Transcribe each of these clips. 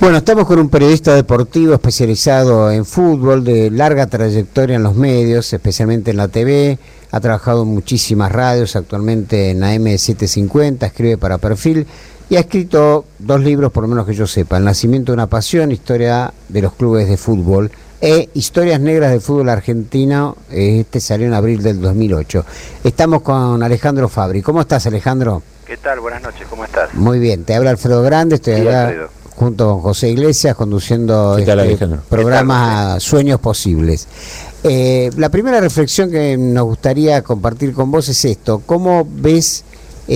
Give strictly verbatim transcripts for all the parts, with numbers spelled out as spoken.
Bueno, estamos con un periodista deportivo especializado en fútbol, de larga trayectoria en los medios, especialmente en la T V, ha trabajado en muchísimas radios, actualmente en A M setecientos cincuenta, escribe para Perfil y ha escrito dos libros, por lo menos que yo sepa: El nacimiento de una pasión, historia de los clubes de fútbol, e Historias negras del fútbol argentino. Este salió en abril del dos mil ocho. Estamos con Alejandro Fabri. ¿Cómo estás, Alejandro? ¿Qué tal? Buenas noches, ¿cómo estás? Muy bien, te habla Alfredo Grande, estoy Sí, acá Alfredo, junto con José Iglesias, conduciendo ¿Qué tal, este Alejandro? programa Sueños Posibles. Eh, la primera reflexión que nos gustaría compartir con vos es esto: ¿cómo ves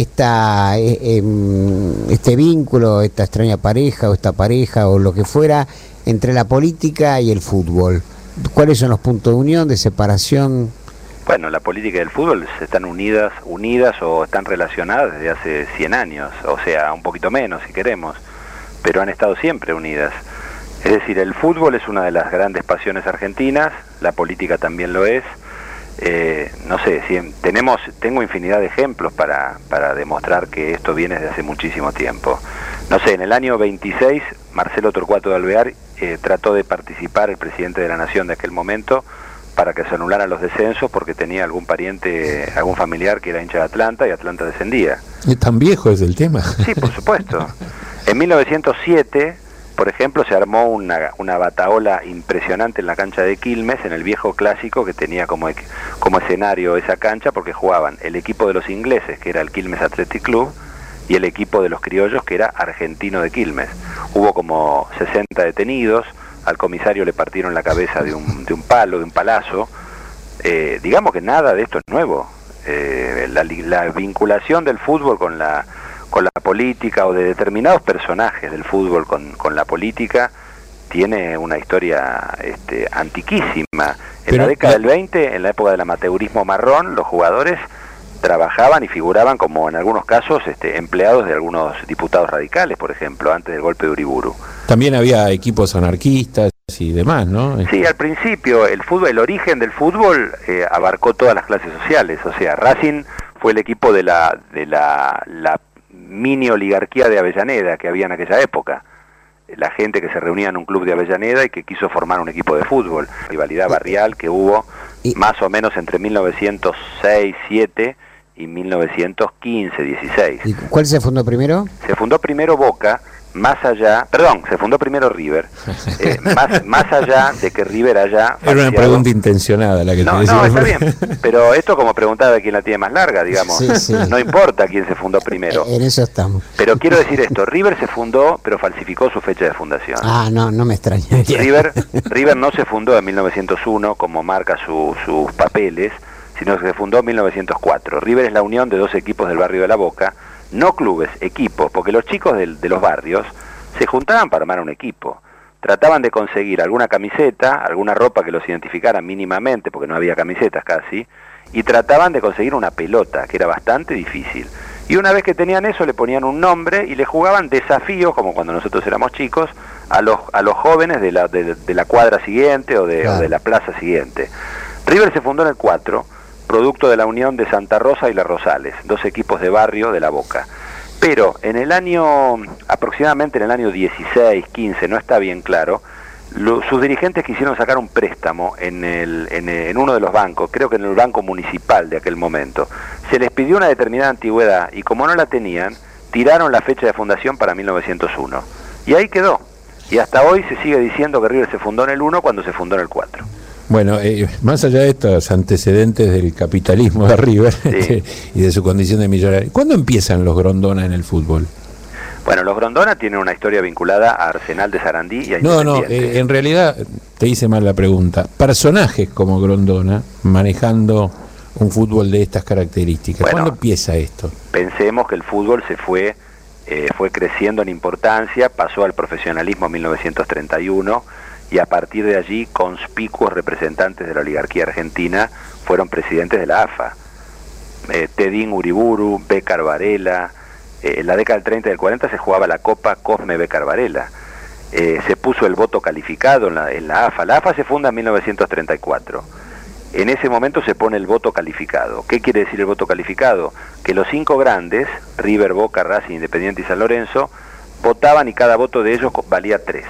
esta eh, eh, este vínculo, esta extraña pareja o esta pareja o lo que fuera entre la política y el fútbol? ¿Cuáles son los puntos de unión, de separación? Bueno, la política y el fútbol están unidas, unidas o están relacionadas desde hace cien años, o sea, un poquito menos si queremos, pero han estado siempre unidas. Es decir, el fútbol es una de las grandes pasiones argentinas, la política también lo es. Eh, no sé, si tenemos, tengo infinidad de ejemplos para, para demostrar que esto viene desde hace muchísimo tiempo. No sé, en el año veintiséis, Marcelo Torcuato de Alvear eh, trató de participar, el presidente de la Nación de aquel momento, para que se anularan los descensos porque tenía algún pariente, algún familiar que era hincha de Atlanta y Atlanta descendía. ¿Es tan viejo es el tema? Sí, por supuesto. En mil novecientos siete, por ejemplo, se armó una, una bataola impresionante en la cancha de Quilmes, en el viejo clásico que tenía como, como escenario esa cancha, porque jugaban el equipo de los ingleses, que era el Quilmes Athletic Club, y el equipo de los criollos, que era Argentino de Quilmes. Hubo como sesenta detenidos, al comisario le partieron la cabeza de un, de un palo, de un palazo. Eh, digamos que nada de esto es nuevo. Eh, la, la vinculación del fútbol con la, con la política, o de determinados personajes del fútbol con, con la política, tiene una historia este, antiquísima. En Pero, la década del veinte, en la época del amateurismo marrón, los jugadores trabajaban y figuraban como, en algunos casos, este, empleados de algunos diputados radicales, por ejemplo, antes del golpe de Uriburu. También había equipos anarquistas y demás, ¿no? Sí, al principio el fútbol, el origen del fútbol eh, abarcó todas las clases sociales. O sea, Racing fue el equipo de la de la, la mini oligarquía de Avellaneda que había en aquella época. La gente que se reunía en un club de Avellaneda y que quiso formar un equipo de fútbol. Rivalidad barrial que hubo más o menos entre mil novecientos seis, siete y mil novecientos quince, dieciséis. ¿Y cuál se fundó primero? Se fundó primero Boca, más allá, perdón, se fundó primero River, eh, más, más allá de que River haya... Era una pregunta intencionada la que no, te decía. No, está bien, pero esto como preguntaba de quién la tiene más larga, digamos, sí, sí. No importa quién se fundó primero. En eso estamos. Pero quiero decir esto: River se fundó, pero falsificó su fecha de fundación. Ah, no, no me extraña. River, River no se fundó en mil novecientos uno, como marca su, sus papeles, sino que se fundó en mil novecientos cuatro. River es la unión de dos equipos del barrio de La Boca, no clubes, equipos, porque los chicos de, de los barrios se juntaban para armar un equipo. Trataban de conseguir alguna camiseta, alguna ropa que los identificara mínimamente, porque no había camisetas casi, y trataban de conseguir una pelota, que era bastante difícil. Y una vez que tenían eso, le ponían un nombre y le jugaban desafíos, como cuando nosotros éramos chicos, a los, a los jóvenes de la, de, de la cuadra siguiente o de, claro. o de la plaza siguiente. River se fundó en el cuatro, producto de la unión de Santa Rosa y La Rosales, dos equipos de barrio de La Boca. Pero en el año, aproximadamente en el año dieciséis, quince, no está bien claro, lo, sus dirigentes quisieron sacar un préstamo en, el, en, en uno de los bancos, creo que en el banco municipal de aquel momento. Se les pidió una determinada antigüedad y como no la tenían, tiraron la fecha de fundación para mil novecientos uno. Y ahí quedó. Y hasta hoy se sigue diciendo que River se fundó en el uno cuando se fundó en el cuatro. Bueno, eh, más allá de estos antecedentes del capitalismo de River, sí. este, y de su condición de millonario, ¿cuándo empiezan los Grondona en el fútbol? Bueno, los Grondona tienen una historia vinculada a Arsenal de Sarandí y a No, no, eh, en realidad te hice mal la pregunta. Personajes como Grondona manejando un fútbol de estas características, bueno, ¿cuándo empieza esto? Pensemos que el fútbol se fue, eh, fue creciendo en importancia, pasó al profesionalismo en mil novecientos treinta y uno, y a partir de allí conspicuos representantes de la oligarquía argentina fueron presidentes de la A F A. Eh, Tedín Uriburu, Bécar Varela. Eh, en la década del treinta y del cuarenta se jugaba la Copa Cosme Bécar Varela. Eh, se puso el voto calificado en la, en la A F A. La A F A se funda en mil novecientos treinta y cuatro. En ese momento se pone el voto calificado. ¿Qué quiere decir el voto calificado? Que los cinco grandes, River, Boca, Racing, Independiente y San Lorenzo, votaban y cada voto de ellos valía tres.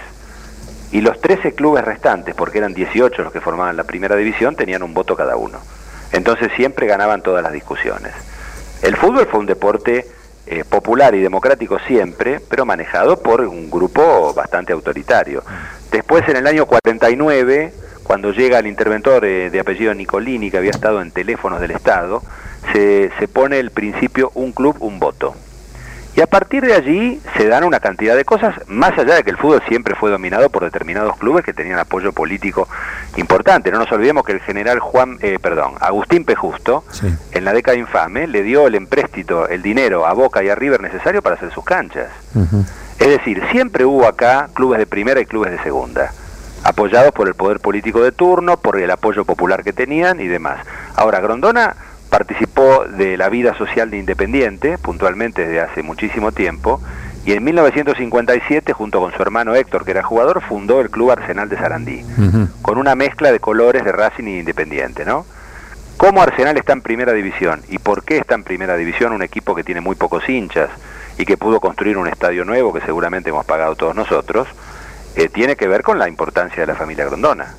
Y los trece clubes restantes, porque eran dieciocho los que formaban la primera división, tenían un voto cada uno. Entonces siempre ganaban todas las discusiones. El fútbol fue un deporte eh, popular y democrático siempre, pero manejado por un grupo bastante autoritario. Después, en el año cuarenta y nueve, cuando llega el interventor eh, de apellido Nicolini, que había estado en teléfonos del Estado, se, se pone el principio un club, un voto. Y a partir de allí se dan una cantidad de cosas, más allá de que el fútbol siempre fue dominado por determinados clubes que tenían apoyo político importante. No nos olvidemos que el general Juan, eh, perdón, Agustín P. Justo, sí, en la década infame, le dio el empréstito, el dinero a Boca y a River necesario para hacer sus canchas. Uh-huh. Es decir, siempre hubo acá clubes de primera y clubes de segunda, apoyados por el poder político de turno, por el apoyo popular que tenían y demás. Ahora, Grondona participó de la vida social de Independiente, puntualmente desde hace muchísimo tiempo, y en mil novecientos cincuenta y siete, junto con su hermano Héctor, que era jugador, fundó el Club Arsenal de Sarandí, uh-huh, con una mezcla de colores de Racing y Independiente, ¿no? ¿Cómo Arsenal está en primera división? ¿Y por qué está en primera división un equipo que tiene muy pocos hinchas y que pudo construir un estadio nuevo que seguramente hemos pagado todos nosotros? Eh, tiene que ver con la importancia de la familia Grondona.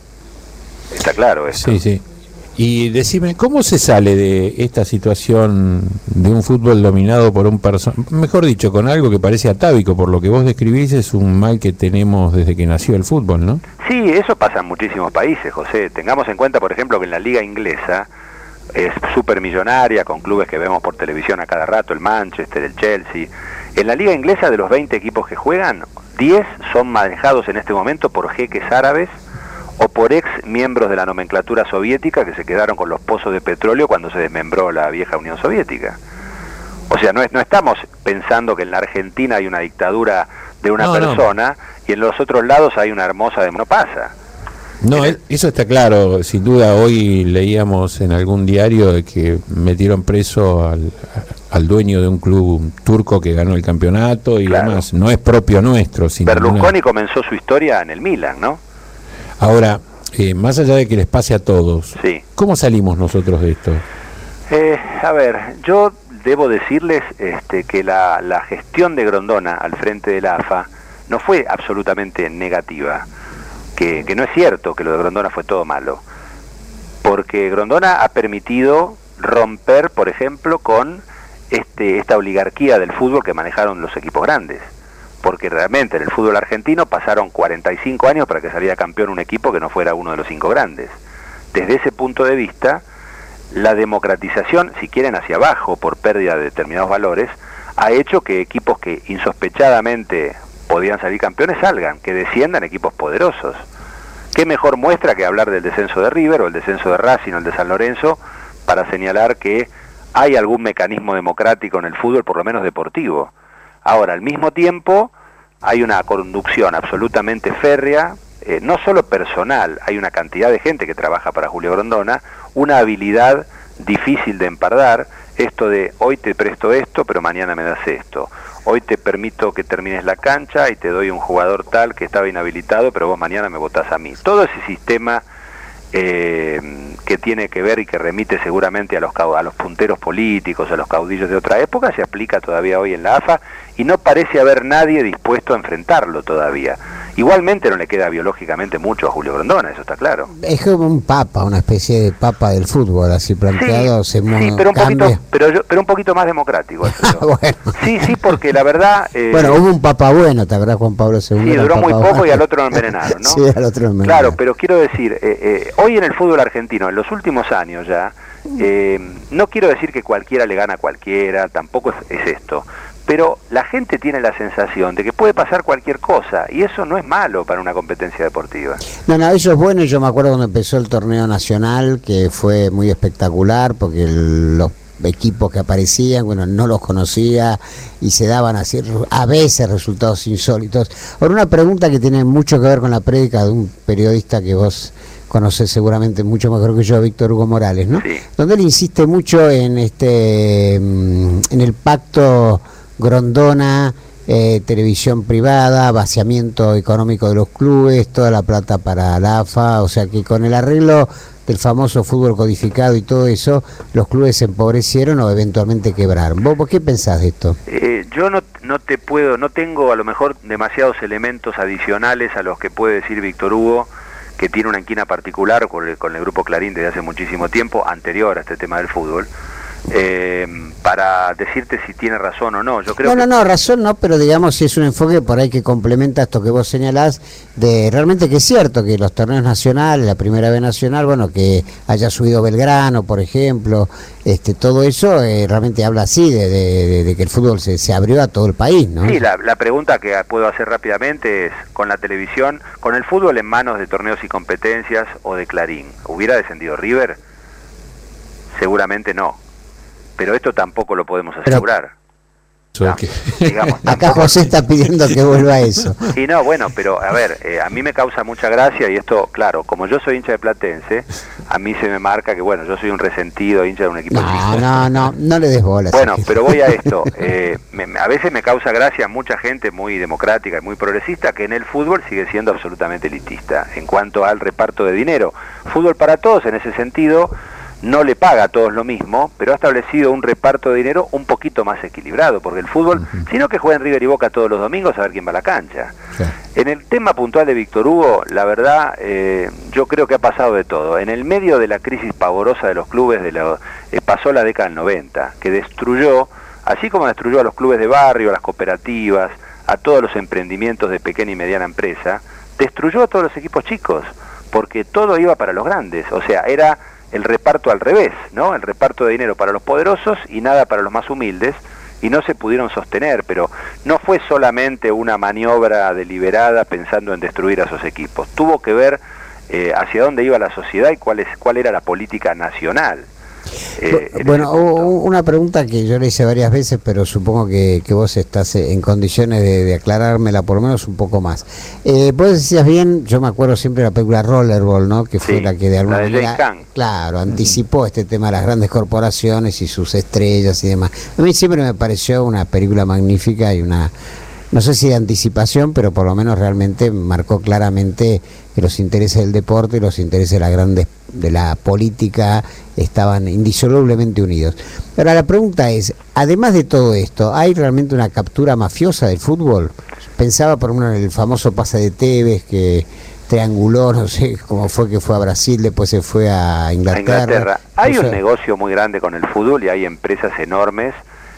Está claro esto. Sí, sí. Y decime, ¿cómo se sale de esta situación de un fútbol dominado por un personaje, mejor dicho, con algo que parece atávico, por lo que vos describís, es un mal que tenemos desde que nació el fútbol, ¿no? Sí, eso pasa en muchísimos países, José. Tengamos en cuenta, por ejemplo, que en la liga inglesa es súper millonaria, con clubes que vemos por televisión a cada rato, el Manchester, el Chelsea. En la liga inglesa, de los veinte equipos que juegan, diez son manejados en este momento por jeques árabes o por ex miembros de la nomenclatura soviética que se quedaron con los pozos de petróleo cuando se desmembró la vieja Unión Soviética. O sea, no, es, no estamos pensando que en la Argentina hay una dictadura de una no, persona no. y en los otros lados hay una hermosa de... No pasa. No, el... eso está claro. Sin duda, hoy leíamos en algún diario de que metieron preso al, al dueño de un club turco que ganó el campeonato y claro, demás. No es propio nuestro. Sin Berlusconi ninguna... comenzó su historia en el Milan, ¿no? Ahora, eh, más allá de que les pase a todos, sí, ¿cómo salimos nosotros de esto? Eh, a ver, yo debo decirles este, que la, la gestión de Grondona al frente de la A F A no fue absolutamente negativa, que, que no es cierto que lo de Grondona fue todo malo, porque Grondona ha permitido romper, por ejemplo, con este, esta oligarquía del fútbol que manejaron los equipos grandes. Porque realmente en el fútbol argentino pasaron cuarenta y cinco años para que saliera campeón un equipo que no fuera uno de los cinco grandes. Desde ese punto de vista, la democratización, si quieren hacia abajo por pérdida de determinados valores, ha hecho que equipos que insospechadamente podían salir campeones salgan, que desciendan equipos poderosos. ¿Qué mejor muestra que hablar del descenso de River o el descenso de Racing o el de San Lorenzo para señalar que hay algún mecanismo democrático en el fútbol, por lo menos deportivo? Ahora, al mismo tiempo, hay una conducción absolutamente férrea, eh, no solo personal, hay una cantidad de gente que trabaja para Julio Grondona, una habilidad difícil de empardar, esto de hoy te presto esto, pero mañana me das esto, hoy te permito que termines la cancha y te doy un jugador tal que estaba inhabilitado, pero vos mañana me votás a mí. Todo ese sistema eh, que tiene que ver y que remite seguramente a los, a los punteros políticos, a los caudillos de otra época, se aplica todavía hoy en la A F A y no parece haber nadie dispuesto a enfrentarlo todavía. Igualmente no le queda biológicamente mucho a Julio Grondona, eso está claro. Es como un papa, una especie de papa del fútbol, así planteado. Sí, sí, pero, un poquito, pero, yo, pero un poquito más democrático. Eso bueno. Sí, sí, porque la verdad... Eh, bueno, hubo un papa bueno, ¿te acuerdas, Juan Pablo segundo? Sí, duró muy poco bueno. Y al otro lo envenenaron, ¿no? Sí, al otro lo envenenaron. Claro, pero quiero decir, eh, eh, hoy en el fútbol argentino, en los últimos años ya, eh, no quiero decir que cualquiera le gana a cualquiera, tampoco es, es esto, pero la gente tiene la sensación de que puede pasar cualquier cosa, y eso no es malo para una competencia deportiva. No, no, eso es bueno, y yo me acuerdo cuando empezó el torneo nacional, que fue muy espectacular, porque el, los equipos que aparecían, bueno, no los conocía, y se daban así, a veces resultados insólitos. Ahora, una pregunta que tiene mucho que ver con la prédica de un periodista que vos conocés seguramente mucho mejor que yo, Víctor Hugo Morales, ¿no? Sí. Donde él insiste mucho en este en el pacto Grondona, eh, televisión privada, vaciamiento económico de los clubes, toda la plata para la A F A, o sea que con el arreglo del famoso fútbol codificado y todo eso, los clubes se empobrecieron o eventualmente quebraron. ¿Vos, vos qué pensás de esto? Eh, yo no, no te puedo, no tengo a lo mejor demasiados elementos adicionales a los que puede decir Víctor Hugo, que tiene una inquina particular con el, con el Grupo Clarín desde hace muchísimo tiempo, anterior a este tema del fútbol, eh, para decirte si tiene razón o no. Yo creo no, no, que... no, razón no, pero digamos si es un enfoque por ahí que complementa esto que vos señalás, de realmente que es cierto que los torneos nacionales, la primera vez nacional, bueno, que haya subido Belgrano, por ejemplo, este todo eso eh, realmente habla así, de, de, de, de que el fútbol se, se abrió a todo el país, ¿no? Sí, la, la pregunta que puedo hacer rápidamente es, con la televisión, con el fútbol en manos de Torneos y Competencias o de Clarín, ¿hubiera descendido River? Seguramente no. Pero esto tampoco lo podemos asegurar. Pero, no, digamos, acá José está pidiendo que vuelva a eso. Sí, no, bueno, pero a ver, eh, a mí me causa mucha gracia y esto, claro, como yo soy hincha de Platense, a mí se me marca que, bueno, yo soy un resentido hincha de un equipo. No, no, no, no le des bola. Bueno, pero voy a esto. Eh, me, a veces me causa gracia mucha gente muy democrática y muy progresista que en el fútbol sigue siendo absolutamente elitista en cuanto al reparto de dinero. Fútbol para todos, en ese sentido, no le paga a todos lo mismo, pero ha establecido un reparto de dinero un poquito más equilibrado, porque el fútbol, uh-huh. sino que jueguen River y Boca todos los domingos a ver quién va a la cancha. Sí. En el tema puntual de Víctor Hugo, la verdad, eh, yo creo que ha pasado de todo. En el medio de la crisis pavorosa de los clubes, de la, eh, pasó la década del noventa, que destruyó, así como destruyó a los clubes de barrio, a las cooperativas, a todos los emprendimientos de pequeña y mediana empresa, destruyó a todos los equipos chicos, porque todo iba para los grandes, o sea, era el reparto al revés, ¿no? El reparto de dinero para los poderosos y nada para los más humildes, y no se pudieron sostener, pero no fue solamente una maniobra deliberada pensando en destruir a esos equipos, tuvo que ver eh, hacia dónde iba la sociedad y cuál, es, cuál era la política nacional. Eh, bueno, una pregunta que yo le hice varias veces, pero supongo que, que vos estás en condiciones de, de aclarármela por lo menos un poco más. Eh, vos decías bien, yo me acuerdo siempre de la película Rollerball, ¿no? Que fue sí, la que de alguna de manera, claro, anticipó este tema de las grandes corporaciones y sus estrellas y demás. A mí siempre me pareció una película magnífica y una, no sé si de anticipación, pero por lo menos realmente marcó claramente que los intereses del deporte y los intereses de la grandes de la política estaban indisolublemente unidos. Ahora la pregunta es, además de todo esto, ¿hay realmente una captura mafiosa del fútbol? Pensaba por ejemplo en el famoso pase de Tevez que trianguló, no sé cómo fue que fue a Brasil, después se fue a Inglaterra. A Inglaterra. Hay o sea, un negocio muy grande con el fútbol y hay empresas enormes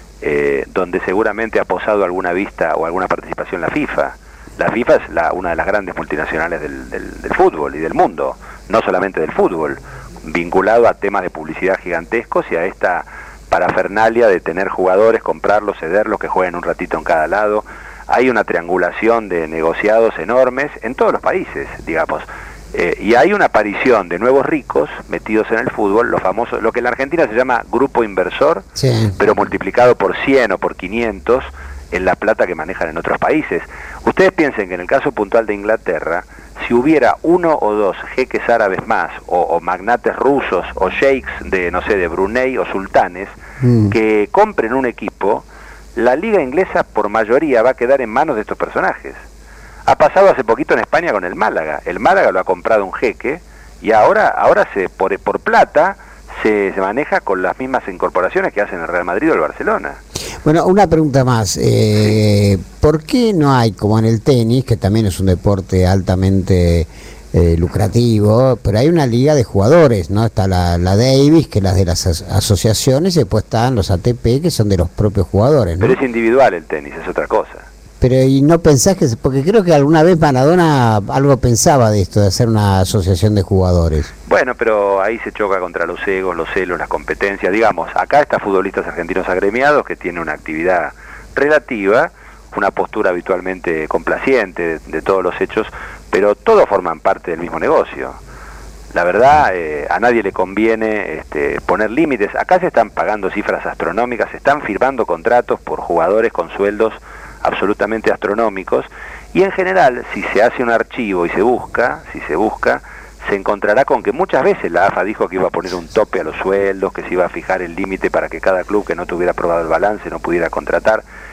eh, donde seguramente ha posado alguna vista o alguna participación la FIFA. La FIFA es la, una de las grandes multinacionales del, del, del fútbol y del mundo, no solamente del fútbol, vinculado a temas de publicidad gigantescos y a esta parafernalia de tener jugadores, comprarlos, cederlos, que jueguen un ratito en cada lado. Hay una triangulación de negociados enormes en todos los países, digamos, eh, y hay una aparición de nuevos ricos metidos en el fútbol, los famosos, lo que en la Argentina se llama grupo inversor, sí. pero multiplicado por cien o por quinientos en la plata que manejan en otros países. Ustedes piensen que en el caso puntual de Inglaterra, si hubiera uno o dos jeques árabes más, o, o magnates rusos, o sheiks de, no sé, de Brunei o sultanes, mm. que compren un equipo, la liga inglesa por mayoría va a quedar en manos de estos personajes. Ha pasado hace poquito en España con el Málaga. El Málaga lo ha comprado un jeque, y ahora, ahora se por, por plata se, se maneja con las mismas incorporaciones que hacen el Real Madrid o el Barcelona. Bueno, una pregunta más. Eh, ¿Por qué no hay, como en el tenis, que también es un deporte altamente eh, lucrativo, pero hay una liga de jugadores, ¿no? Está la, la Davis, que es la de las as asociaciones, y después están los A T P, que son de los propios jugadores, ¿no? Pero es individual el tenis, es otra cosa. Pero ¿y no pensás que...? Porque creo que alguna vez Maradona algo pensaba de esto, de hacer una asociación de jugadores. Bueno, pero ahí se choca contra los egos, los celos, las competencias. Digamos, acá está futbolistas argentinos agremiados que tienen una actividad relativa, una postura habitualmente complaciente de, de todos los hechos, pero todos forman parte del mismo negocio. La verdad, eh, a nadie le conviene este, poner límites. Acá se están pagando cifras astronómicas, se están firmando contratos por jugadores con sueldos absolutamente astronómicos, y en general, si se hace un archivo y se busca, si se busca, se encontrará con que muchas veces la A F A dijo que iba a poner un tope a los sueldos, que se iba a fijar el límite para que cada club que no tuviera aprobado el balance no pudiera contratar,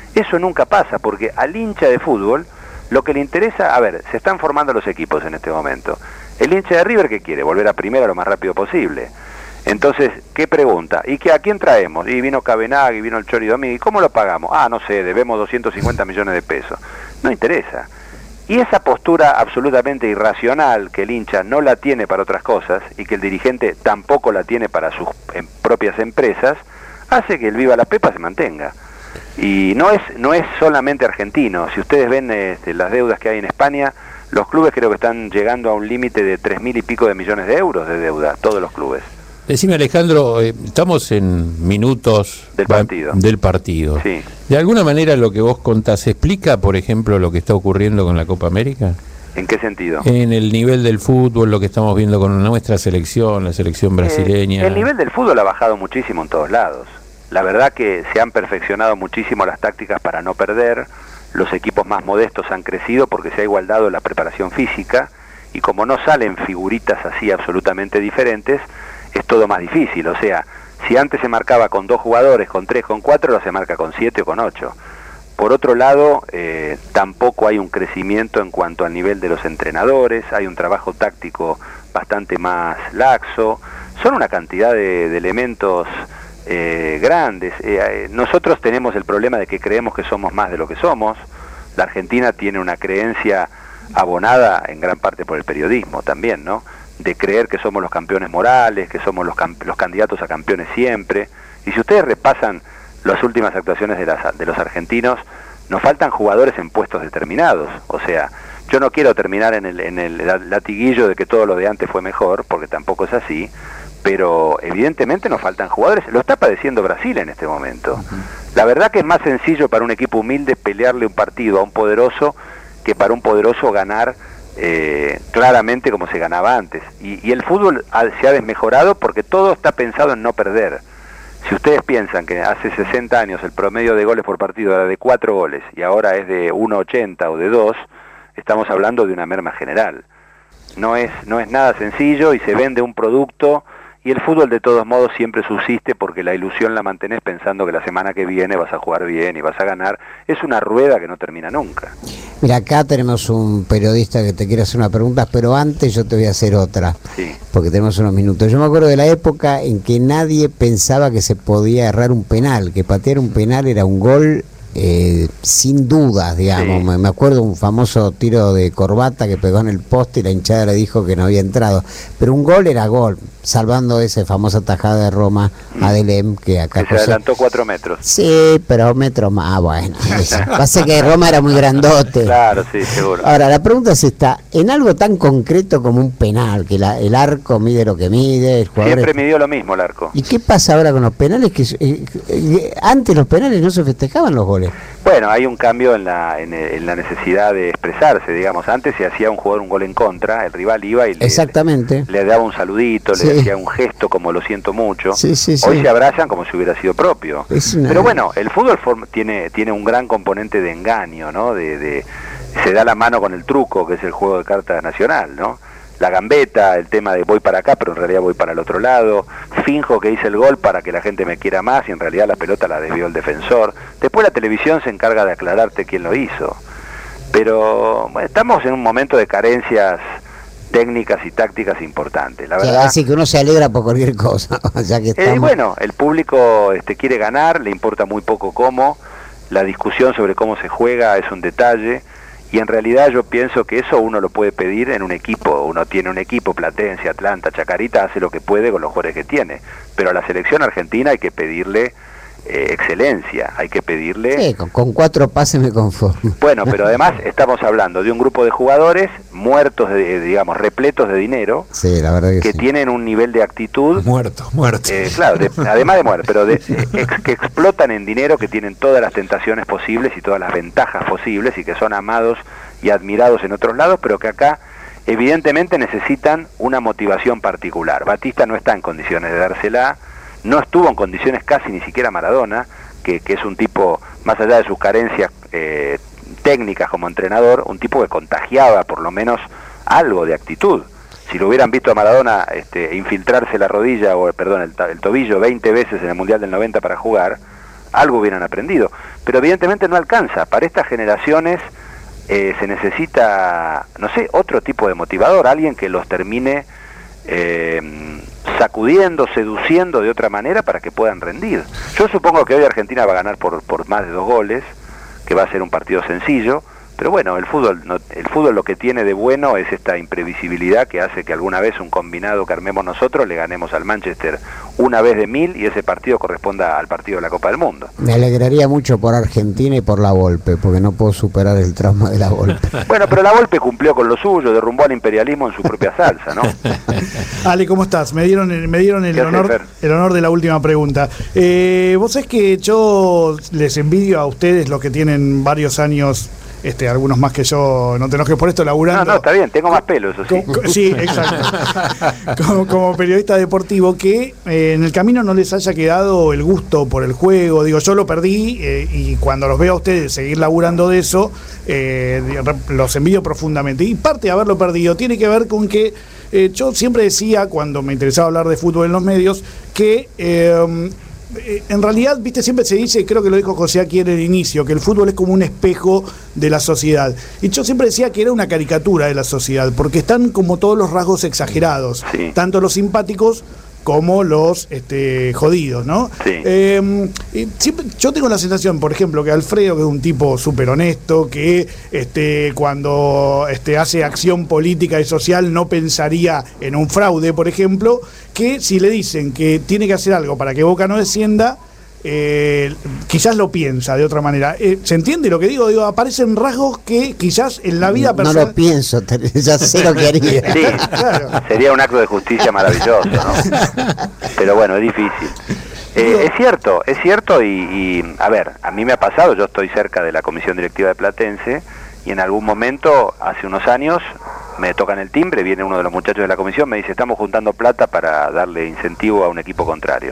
Eso nunca pasa, porque al hincha de fútbol lo que le interesa, a ver, se están formando los equipos en este momento. El hincha de River, ¿qué quiere? Volver a primera lo más rápido posible. Entonces, ¿qué pregunta? ¿Y qué, a quién traemos? Y vino Cabenagui, vino el Chori Domínguez, ¿y cómo lo pagamos? Ah, no sé, debemos doscientos cincuenta millones de pesos. No interesa. Y esa postura absolutamente irracional, que el hincha no la tiene para otras cosas, y que el dirigente tampoco la tiene para sus em, propias empresas, hace que el Viva la Pepa se mantenga. Y no es no es solamente argentino. Si ustedes ven este, las deudas que hay en España, los clubes creo que están llegando a un límite de tres mil y pico de millones de euros de deuda, todos los clubes. Decime, Alejandro, eh, estamos en minutos del partido. del partido. Sí. ¿De alguna manera lo que vos contás explica, por ejemplo, lo que está ocurriendo con la Copa América? ¿En qué sentido? En el nivel del fútbol, lo que estamos viendo con nuestra selección, la selección brasileña. Eh, el nivel del fútbol ha bajado muchísimo en todos lados. La verdad que se han perfeccionado muchísimo las tácticas para no perder, los equipos más modestos han crecido porque se ha igualdado la preparación física, y como no salen figuritas así absolutamente diferentes, es todo más difícil. O sea, si antes se marcaba con dos jugadores, con tres, con cuatro, ahora se marca con siete o con ocho. Por otro lado, eh, tampoco hay un crecimiento en cuanto al nivel de los entrenadores, hay un trabajo táctico bastante más laxo, son una cantidad de, de elementos eh, grandes. Eh, nosotros tenemos el problema de que creemos que somos más de lo que somos. La Argentina tiene una creencia abonada en gran parte por el periodismo también, ¿no?, de creer que somos los campeones morales, que somos los, los candidatos a campeones siempre. Y si ustedes repasan las últimas actuaciones de, las, de los argentinos, nos faltan jugadores en puestos determinados. O sea, yo no quiero terminar en el, en el latiguillo de que todo lo de antes fue mejor, porque tampoco es así, pero evidentemente nos faltan jugadores. Lo está padeciendo Brasil en este momento. Uh-huh. La verdad que es más sencillo para un equipo humilde pelearle un partido a un poderoso que para un poderoso ganar Eh, claramente como se ganaba antes. Y, y el fútbol ha, se ha desmejorado porque todo está pensado en no perder. Si ustedes piensan que hace sesenta años el promedio de goles por partido era de cuatro goles y ahora es de uno ochenta o de dos, estamos hablando de una merma general. No es, no es nada sencillo y se vende un producto, y el fútbol de todos modos siempre subsiste porque la ilusión la mantenés pensando que la semana que viene vas a jugar bien y vas a ganar. Es una rueda que no termina nunca. Mira, acá tenemos un periodista que te quiere hacer una pregunta, pero antes yo te voy a hacer otra, sí, porque tenemos unos minutos. Yo me acuerdo de la época en que nadie pensaba que se podía errar un penal, que patear un penal era un gol eh, sin dudas, digamos. Sí. Me acuerdo un famoso tiro de Corbata que pegó en el poste y la hinchada le dijo que no había entrado, pero un gol era gol, salvando esa famosa tajada de Roma mm. a Delem, que acá que se adelantó cuatro metros. Sí, pero metro más, bueno. Pasa que Roma era muy grandote. Claro, sí, seguro. Ahora, la pregunta es esta, en algo tan concreto como un penal, que la, el arco mide lo que mide, el jugador... Siempre midió lo mismo el arco. ¿Y qué pasa ahora con los penales? Que eh, eh, antes los penales no se festejaban los goles. Bueno, hay un cambio en la, en, en la necesidad de expresarse, digamos. Antes se hacía un jugador un gol en contra, el rival iba y le, Exactamente. le, le daba un saludito, sí. le hacía un gesto como lo siento mucho. Sí, sí, Hoy sí. se abrazan como si hubiera sido propio. Una... Pero bueno, el fútbol form, tiene, tiene un gran componente de engaño, ¿no? De, de, se da la mano con el truco, que es el juego de cartas nacional, ¿no? La gambeta, el tema de voy para acá, pero en realidad voy para el otro lado, finjo que hice el gol para que la gente me quiera más y en realidad la pelota la desvió el defensor. Después la televisión se encarga de aclararte quién lo hizo. Pero bueno, estamos en un momento de carencias técnicas y tácticas importantes, la verdad. Así que uno se alegra por cualquier cosa. Ya que estamos... eh, bueno, el público este, quiere ganar, le importa muy poco cómo, la discusión sobre cómo se juega es un detalle. Y en realidad yo pienso que eso uno lo puede pedir en un equipo. Uno tiene un equipo, Platense, Atlanta, Chacarita, hace lo que puede con los jugadores que tiene. Pero a la selección argentina hay que pedirle eh, excelencia, hay que pedirle... Sí, con, con cuatro pases me conformo. Bueno, pero además estamos hablando de un grupo de jugadores muertos, de, digamos, repletos de dinero, sí, la verdad que, que sí. tienen un nivel de actitud... Muertos, muertos. Eh, claro, de, además de muertos, pero de, ex, que explotan en dinero, que tienen todas las tentaciones posibles y todas las ventajas posibles y que son amados y admirados en otros lados, pero que acá evidentemente necesitan una motivación particular. Batista no está en condiciones de dársela, no estuvo en condiciones casi ni siquiera Maradona, que, que es un tipo, más allá de sus carencias eh, técnicas como entrenador, un tipo que contagiaba por lo menos algo de actitud. Si lo hubieran visto a Maradona este, infiltrarse la rodilla, o perdón, el, el tobillo veinte veces en el Mundial del noventa para jugar, algo hubieran aprendido. pero evidentemente no alcanza. Para estas generaciones eh, se necesita, no sé, otro tipo de motivador, alguien que los termine eh, sacudiendo, seduciendo de otra manera para que puedan rendir. Yo supongo que hoy Argentina va a ganar por, por más de dos goles, que va a ser un partido sencillo, pero bueno, el fútbol, no, el fútbol lo que tiene de bueno es esta imprevisibilidad que hace que alguna vez un combinado que armemos nosotros le ganemos al Manchester una vez de mil y ese partido corresponda al partido de la Copa del Mundo. Me alegraría mucho por Argentina y por la Volpe, porque no puedo superar el trauma de la Volpe. Bueno, pero la Volpe cumplió con lo suyo, derrumbó al imperialismo en su propia salsa, ¿no? Ale, ¿cómo estás? Me dieron el, me dieron el honor hace, el honor de la última pregunta. Eh, vos sabés que yo les envidio a ustedes, los que tienen varios años, Este, algunos más que yo, no te enojes por esto, laburando. No, no, está bien, tengo más pelo, eso sí. Como, sí, exacto. como, como periodista deportivo, que eh, en el camino no les haya quedado el gusto por el juego. Digo, yo lo perdí eh, y cuando los veo a ustedes seguir laburando de eso, eh, los envidio profundamente. Y parte de haberlo perdido tiene que ver con que eh, yo siempre decía, cuando me interesaba hablar de fútbol en los medios, que Eh, en realidad, viste, siempre se dice, creo que lo dijo José aquí en el inicio, que el fútbol es como un espejo de la sociedad. Y yo siempre decía que era una caricatura de la sociedad, porque están como todos los rasgos exagerados, sí. Tanto los simpáticos como los este, jodidos, ¿no? Sí. Eh, siempre, yo tengo la sensación, por ejemplo, que Alfredo, que es un tipo súper honesto, que este, cuando este, hace acción política y social no pensaría en un fraude, por ejemplo, que si le dicen que tiene que hacer algo para que Boca no descienda, eh, quizás lo piensa de otra manera. Eh, ¿Se entiende lo que digo? Digo, aparecen rasgos que quizás en la vida personal... No lo pienso, ya sé lo que haría. Sí, claro. Sería un acto de justicia maravilloso, ¿no? Pero bueno, es difícil. Eh, es cierto, es cierto y, y, a ver, a mí me ha pasado, yo estoy cerca de la comisión directiva de Platense y en algún momento, hace unos años, me tocan el timbre, viene uno de los muchachos de la comisión, me dice, estamos juntando plata para darle incentivo a un equipo contrario.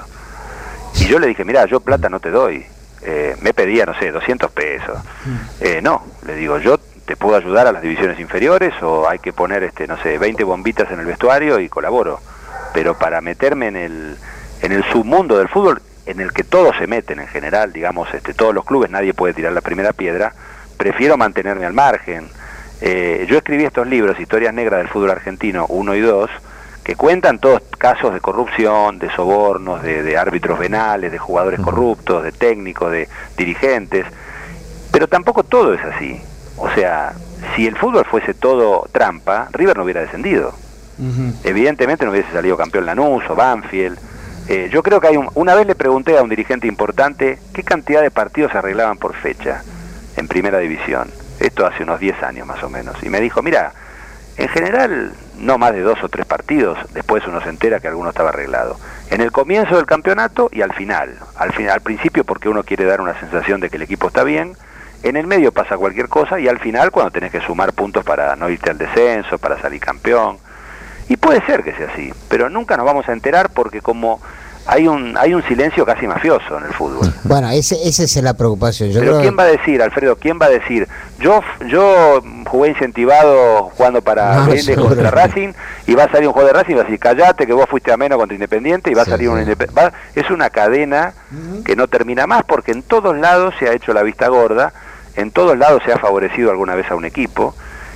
Y yo le dije, mira, yo plata no te doy. Eh, me pedía, no sé, doscientos pesos. Eh, no, le digo, yo te puedo ayudar a las divisiones inferiores o hay que poner, este, no sé, veinte bombitas en el vestuario y colaboro. Pero para meterme en el, en el submundo del fútbol, en el que todos se meten en general, digamos, este, todos los clubes, nadie puede tirar la primera piedra, prefiero mantenerme al margen. Eh, yo escribí estos libros, Historias Negras del Fútbol Argentino, uno y dos, que cuentan todos casos de corrupción, de sobornos, de, de árbitros venales, de jugadores corruptos, de técnicos, de dirigentes, pero tampoco todo es así. O sea, si el fútbol fuese todo trampa, River no hubiera descendido. Uh-huh. Evidentemente no hubiese salido campeón Lanús o Banfield. Eh, yo creo que hay un, una vez le pregunté a un dirigente importante qué cantidad de partidos se arreglaban por fecha en primera división. Esto hace unos diez años más o menos. Y me dijo, mira, en general no más de dos o tres partidos, después uno se entera que alguno estaba arreglado. En el comienzo del campeonato y al final. Al final, al principio porque uno quiere dar una sensación de que el equipo está bien, en el medio pasa cualquier cosa y al final cuando tenés que sumar puntos para no irte al descenso, para salir campeón. Y puede ser que sea así, pero nunca nos vamos a enterar porque como hay un hay un silencio casi mafioso en el fútbol. Bueno, ese esa es la preocupación. Yo pero creo... ¿quién va a decir, Alfredo, quién va a decir? Yo yo jugué incentivado jugando para no, Vélez contra Racing y va a salir un jugador de Racing y va a decir, callate que vos fuiste ameno contra Independiente y va a sí, salir sí. un Independiente. Es una cadena uh-huh. que no termina más porque en todos lados se ha hecho la vista gorda, en todos lados se ha favorecido alguna vez a un equipo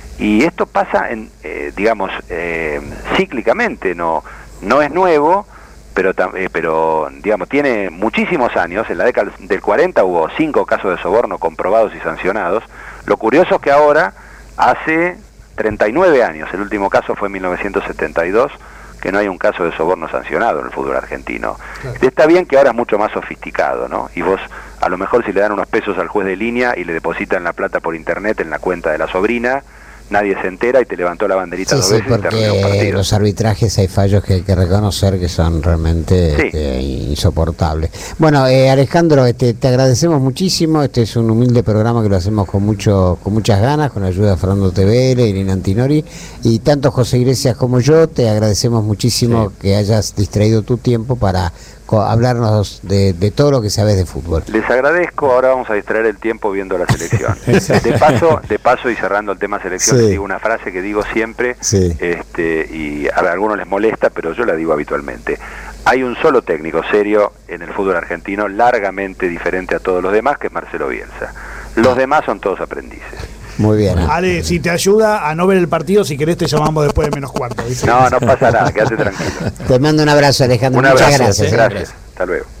y esto pasa, en eh, digamos, eh, cíclicamente, no no es nuevo, pero eh, pero digamos tiene muchísimos años. En la década del cuarenta hubo cinco casos de soborno comprobados y sancionados. Lo curioso es que ahora hace treinta y nueve años, el último caso fue en mil novecientos setenta y dos, que no hay un caso de soborno sancionado en el fútbol argentino. Claro. Está bien que ahora es mucho más sofisticado, ¿no? Y vos a lo mejor si le dan unos pesos al juez de línea y le depositan la plata por internet en la cuenta de la sobrina, nadie se entera y te levantó la banderita sí, dos sí, veces y te arruinó un partido. Los arbitrajes hay fallos que hay que reconocer que son realmente sí. este, insoportables. Bueno, eh, Alejandro, este, te agradecemos muchísimo. Este es un humilde programa que lo hacemos con mucho, con muchas ganas, con la ayuda de Fernando Tevere, Irina Antinori, y tanto José Iglesias como yo te agradecemos muchísimo sí. que hayas distraído tu tiempo para hablarnos de, de todo lo que sabes de fútbol. Les agradezco, ahora vamos a distraer el tiempo viendo la selección. de paso, de paso y cerrando el tema selección, sí. les digo una frase que digo siempre, sí. este, y a, ver, a algunos les molesta, pero yo la digo habitualmente. hay un solo técnico serio en el fútbol argentino, largamente diferente a todos los demás, que es Marcelo Bielsa. Los demás son todos aprendices. Muy bien. Ale, si te ayuda a no ver el partido, si querés te llamamos después de menos cuarto, ¿viste? No, no pasa nada, quédate tranquilo. Te mando un abrazo, Alejandro. Un Muchas abrazo, gracias. gracias. Hasta luego.